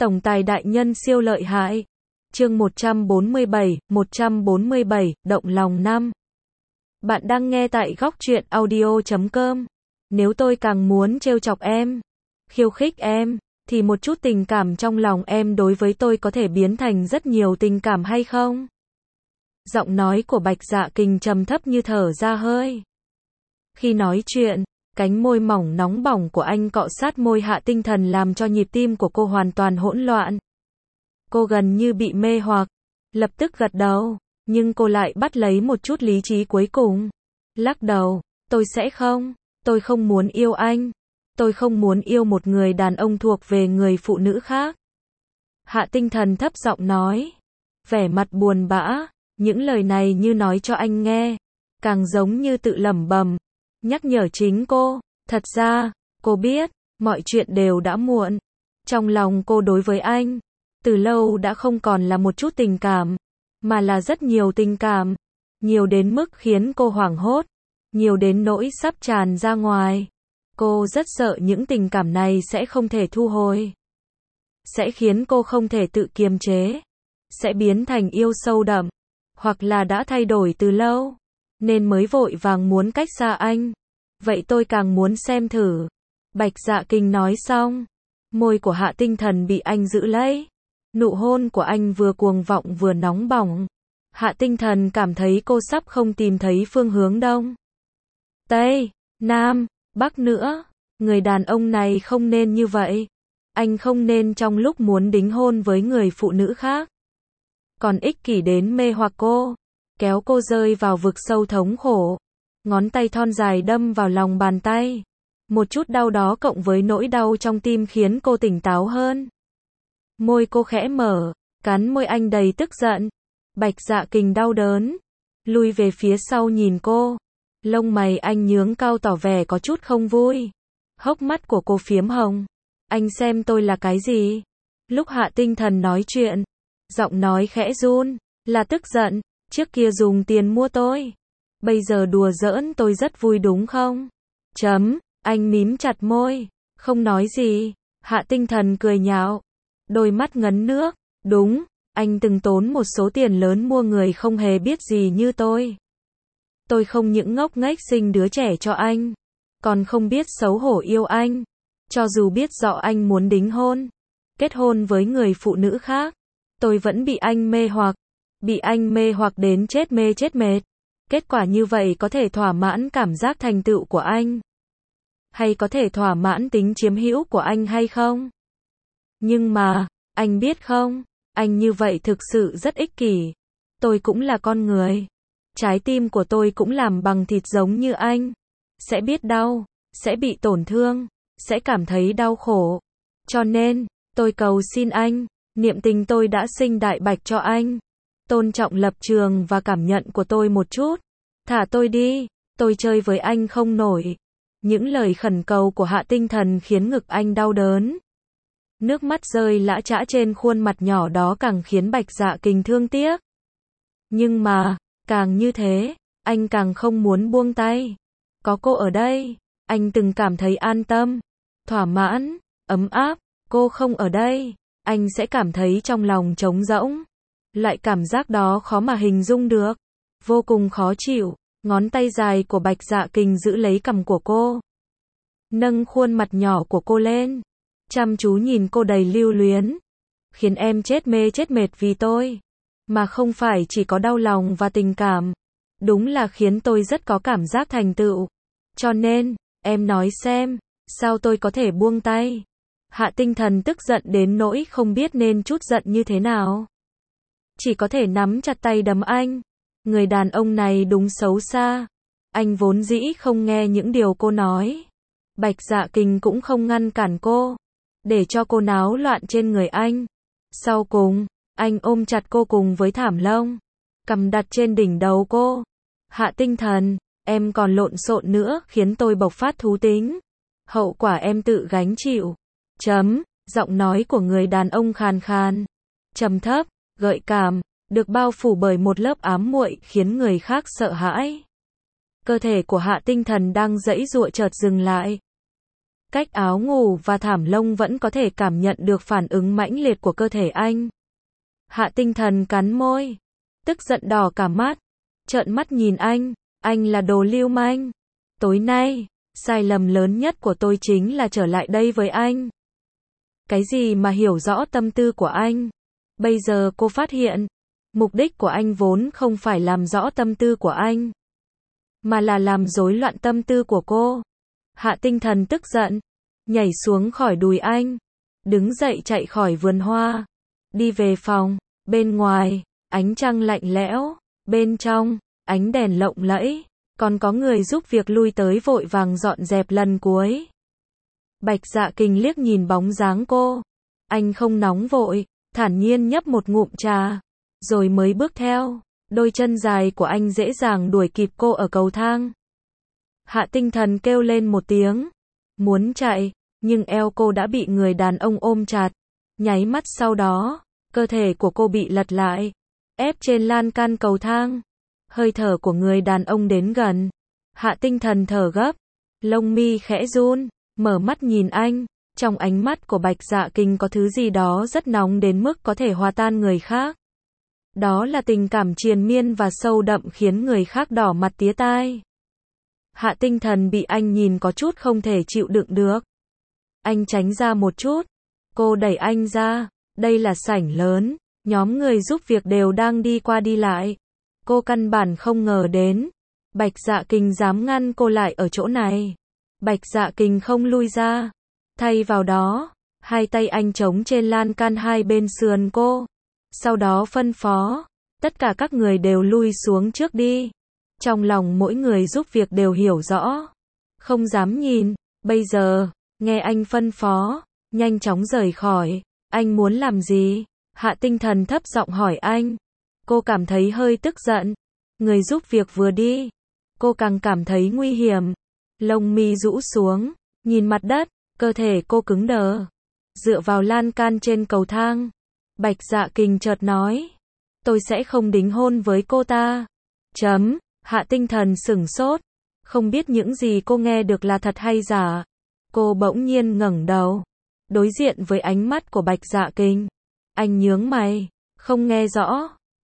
Tổng tài đại nhân siêu lợi hại. Chương 147, động lòng năm. Bạn đang nghe tại góc truyện audio.com. Nếu tôi càng muốn trêu chọc em, khiêu khích em, thì một chút tình cảm trong lòng em đối với tôi có thể biến thành rất nhiều tình cảm hay không? Giọng nói của Bạch Dạ Kình trầm thấp như thở ra hơi. Khi nói chuyện, cánh môi mỏng nóng bỏng của anh cọ sát môi Hạ Tinh Thần làm cho nhịp tim của cô hoàn toàn hỗn loạn. Cô gần như bị mê hoặc, lập tức gật đầu, nhưng cô lại bắt lấy một chút lý trí cuối cùng. Lắc đầu, tôi không muốn yêu anh. Tôi không muốn yêu một người đàn ông thuộc về người phụ nữ khác. Hạ Tinh Thần thấp giọng nói, vẻ mặt buồn bã, những lời này như nói cho anh nghe, càng giống như tự lẩm bẩm, nhắc nhở chính cô. Thật ra, cô biết, mọi chuyện đều đã muộn. Trong lòng cô đối với anh, từ lâu đã không còn là một chút tình cảm, mà là rất nhiều tình cảm. Nhiều đến mức khiến cô hoảng hốt, nhiều đến nỗi sắp tràn ra ngoài. Cô rất sợ những tình cảm này sẽ không thể thu hồi, sẽ khiến cô không thể tự kiềm chế, sẽ biến thành yêu sâu đậm, hoặc là đã thay đổi từ lâu, nên mới vội vàng muốn cách xa anh. Vậy tôi càng muốn xem thử. Bạch Dạ Kình nói xong, môi của Hạ Tinh Thần bị anh giữ lấy. Nụ hôn của anh vừa cuồng vọng vừa nóng bỏng. Hạ Tinh Thần cảm thấy cô sắp không tìm thấy phương hướng đông, tây, nam, bắc nữa. Người đàn ông này không nên như vậy. Anh không nên trong lúc muốn đính hôn với người phụ nữ khác, còn ích kỷ đến mê hoặc cô, kéo cô rơi vào vực sâu thống khổ. Ngón tay thon dài đâm vào lòng bàn tay. Một chút đau đó cộng với nỗi đau trong tim khiến cô tỉnh táo hơn. Môi cô khẽ mở, cắn môi anh đầy tức giận. Bạch Dạ Kình đau đớn, lui về phía sau nhìn cô. Lông mày anh nhướng cao tỏ vẻ có chút không vui. Hốc mắt của cô phiếm hồng. Anh xem tôi là cái gì? Lúc Hạ Tinh Thần nói chuyện, giọng nói khẽ run, là tức giận. Trước kia dùng tiền mua tôi, bây giờ đùa giỡn tôi rất vui đúng không? Anh mím chặt môi, không nói gì. Hạ Tinh Thần cười nhạo, đôi mắt ngấn nước. Đúng, anh từng tốn một số tiền lớn mua người không hề biết gì như tôi. Tôi không những ngốc nghếch sinh đứa trẻ cho anh, còn không biết xấu hổ yêu anh. Cho dù biết rõ anh muốn đính hôn, kết hôn với người phụ nữ khác, tôi vẫn bị anh mê hoặc. Bị anh mê hoặc đến chết mê chết mệt. Kết quả như vậy có thể thỏa mãn cảm giác thành tựu của anh, hay có thể thỏa mãn tính chiếm hữu của anh hay không? Nhưng mà, anh biết không, anh như vậy thực sự rất ích kỷ. Tôi cũng là con người. Trái tim của tôi cũng làm bằng thịt giống như anh. Sẽ biết đau, sẽ bị tổn thương, sẽ cảm thấy đau khổ. Cho nên, tôi cầu xin anh, niệm tình tôi đã sinh đại bạch cho anh. Tôn trọng lập trường và cảm nhận của tôi một chút. Thả tôi đi, tôi chơi với anh không nổi. Những lời khẩn cầu của Hạ Tinh Thần khiến ngực anh đau đớn. Nước mắt rơi lã chã trên khuôn mặt nhỏ đó càng khiến Bạch Dạ Kình thương tiếc. Nhưng mà, càng như thế, anh càng không muốn buông tay. Có cô ở đây, anh từng cảm thấy an tâm, thỏa mãn, ấm áp. Cô không ở đây, anh sẽ cảm thấy trong lòng trống rỗng. Loại cảm giác đó khó mà hình dung được, vô cùng khó chịu. Ngón tay dài của Bạch Dạ Kình giữ lấy cằm của cô, nâng khuôn mặt nhỏ của cô lên, chăm chú nhìn cô đầy lưu luyến. Khiến em chết mê chết mệt vì tôi, mà không phải chỉ có đau lòng và tình cảm. Đúng là khiến tôi rất có cảm giác thành tựu. Cho nên, em nói xem, sao tôi có thể buông tay? Hạ Tinh Thần tức giận đến nỗi không biết nên trút giận như thế nào. Chỉ có thể nắm chặt tay đấm anh. Người đàn ông này đúng xấu xa. Anh vốn dĩ không nghe những điều cô nói. Bạch Dạ Kình cũng không ngăn cản cô, để cho cô náo loạn trên người anh. Sau cùng, anh ôm chặt cô cùng với thảm lông, cầm đặt trên đỉnh đầu cô. Hạ Tinh Thần, em còn lộn xộn nữa khiến tôi bộc phát thú tính. Hậu quả em tự gánh chịu. Giọng nói của người đàn ông khàn khàn, trầm thấp, gợi cảm, được bao phủ bởi một lớp ám muội khiến người khác sợ hãi. Cơ thể của Hạ Tinh Thần đang giãy giụa chợt dừng lại. Cách áo ngủ và thảm lông vẫn có thể cảm nhận được phản ứng mãnh liệt của cơ thể anh. Hạ Tinh Thần cắn môi, tức giận đỏ cả mắt, trợn mắt nhìn anh là đồ lưu manh. Tối nay, sai lầm lớn nhất của tôi chính là trở lại đây với anh. Cái gì mà hiểu rõ tâm tư của anh? Bây giờ cô phát hiện, mục đích của anh vốn không phải làm rõ tâm tư của anh, mà là làm rối loạn tâm tư của cô. Hạ Tinh Thần tức giận, nhảy xuống khỏi đùi anh, đứng dậy chạy khỏi vườn hoa, đi về phòng. Bên ngoài, ánh trăng lạnh lẽo, bên trong, ánh đèn lộng lẫy, còn có người giúp việc lui tới vội vàng dọn dẹp lần cuối. Bạch Dạ Kình liếc nhìn bóng dáng cô, anh không nóng vội, thản nhiên nhấp một ngụm trà, rồi mới bước theo. Đôi chân dài của anh dễ dàng đuổi kịp cô ở cầu thang. Hạ Tinh Thần kêu lên một tiếng, muốn chạy, nhưng eo cô đã bị người đàn ông ôm chặt. Nháy mắt sau đó, cơ thể của cô bị lật lại, ép trên lan can cầu thang. Hơi thở của người đàn ông đến gần. Hạ Tinh Thần thở gấp, lông mi khẽ run, mở mắt nhìn anh. Trong ánh mắt của Bạch Dạ Kình có thứ gì đó rất nóng đến mức có thể hòa tan người khác. Đó là tình cảm triền miên và sâu đậm khiến người khác đỏ mặt tía tai. Hạ Tinh Thần bị anh nhìn có chút không thể chịu đựng được. Anh tránh ra một chút. Cô đẩy anh ra. Đây là sảnh lớn, nhóm người giúp việc đều đang đi qua đi lại. Cô căn bản không ngờ đến Bạch Dạ Kình dám ngăn cô lại ở chỗ này. Bạch Dạ Kình không lui ra, thay vào đó, hai tay anh chống trên lan can hai bên sườn cô. Sau đó phân phó, tất cả các người đều lui xuống trước đi. Trong lòng mỗi người giúp việc đều hiểu rõ, không dám nhìn. Bây giờ, nghe anh phân phó, nhanh chóng rời khỏi. Anh muốn làm gì? Hạ Tinh Thần thấp giọng hỏi anh. Cô cảm thấy hơi tức giận. Người giúp việc vừa đi, cô càng cảm thấy nguy hiểm. Lông mi rũ xuống, nhìn mặt đất, cơ thể cô cứng đờ, dựa vào lan can trên cầu thang. Bạch Dạ Kình chợt nói, tôi sẽ không đính hôn với cô ta. Hạ Tinh Thần sửng sốt, không biết những gì cô nghe được là thật hay giả. Cô bỗng nhiên ngẩng đầu, đối diện với ánh mắt của Bạch Dạ Kình. Anh nhướng mày, không nghe rõ.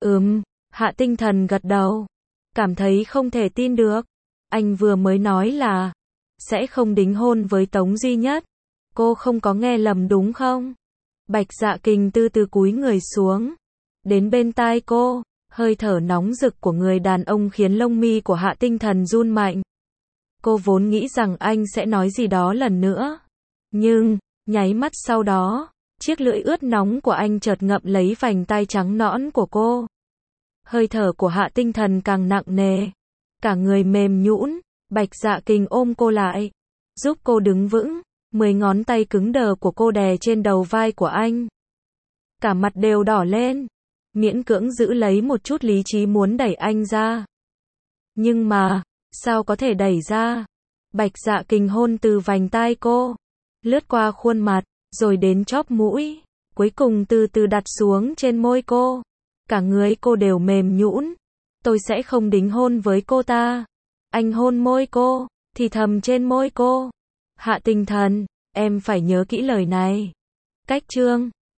Hạ Tinh Thần gật đầu, cảm thấy không thể tin được. Anh vừa mới nói là sẽ không đính hôn với Tống Duy Nhất. Cô không có nghe lầm đúng không? Bạch Dạ Kình từ từ cúi người xuống, đến bên tai cô. Hơi thở nóng rực của người đàn ông khiến lông mi của Hạ Tinh Thần run mạnh. Cô vốn nghĩ rằng anh sẽ nói gì đó lần nữa, nhưng nháy mắt sau đó, chiếc lưỡi ướt nóng của anh chợt ngậm lấy vành tai trắng nõn của cô. Hơi thở của Hạ Tinh Thần càng nặng nề, cả người mềm nhũn. Bạch Dạ Kình ôm cô lại, giúp cô đứng vững. 10 ngón tay cứng đờ của cô đè trên đầu vai của anh. Cả mặt đều đỏ lên, miễn cưỡng giữ lấy một chút lý trí muốn đẩy anh ra. Nhưng mà, sao có thể đẩy ra? Bạch Dạ Kình hôn từ vành tai cô, lướt qua khuôn mặt, rồi đến chóp mũi, cuối cùng từ từ đặt xuống trên môi cô. Cả người cô đều mềm nhũn. Tôi sẽ không đính hôn với cô ta. Anh hôn môi cô, thì thầm trên môi cô. Hạ Tinh Thần, em phải nhớ kỹ lời này. Cách chương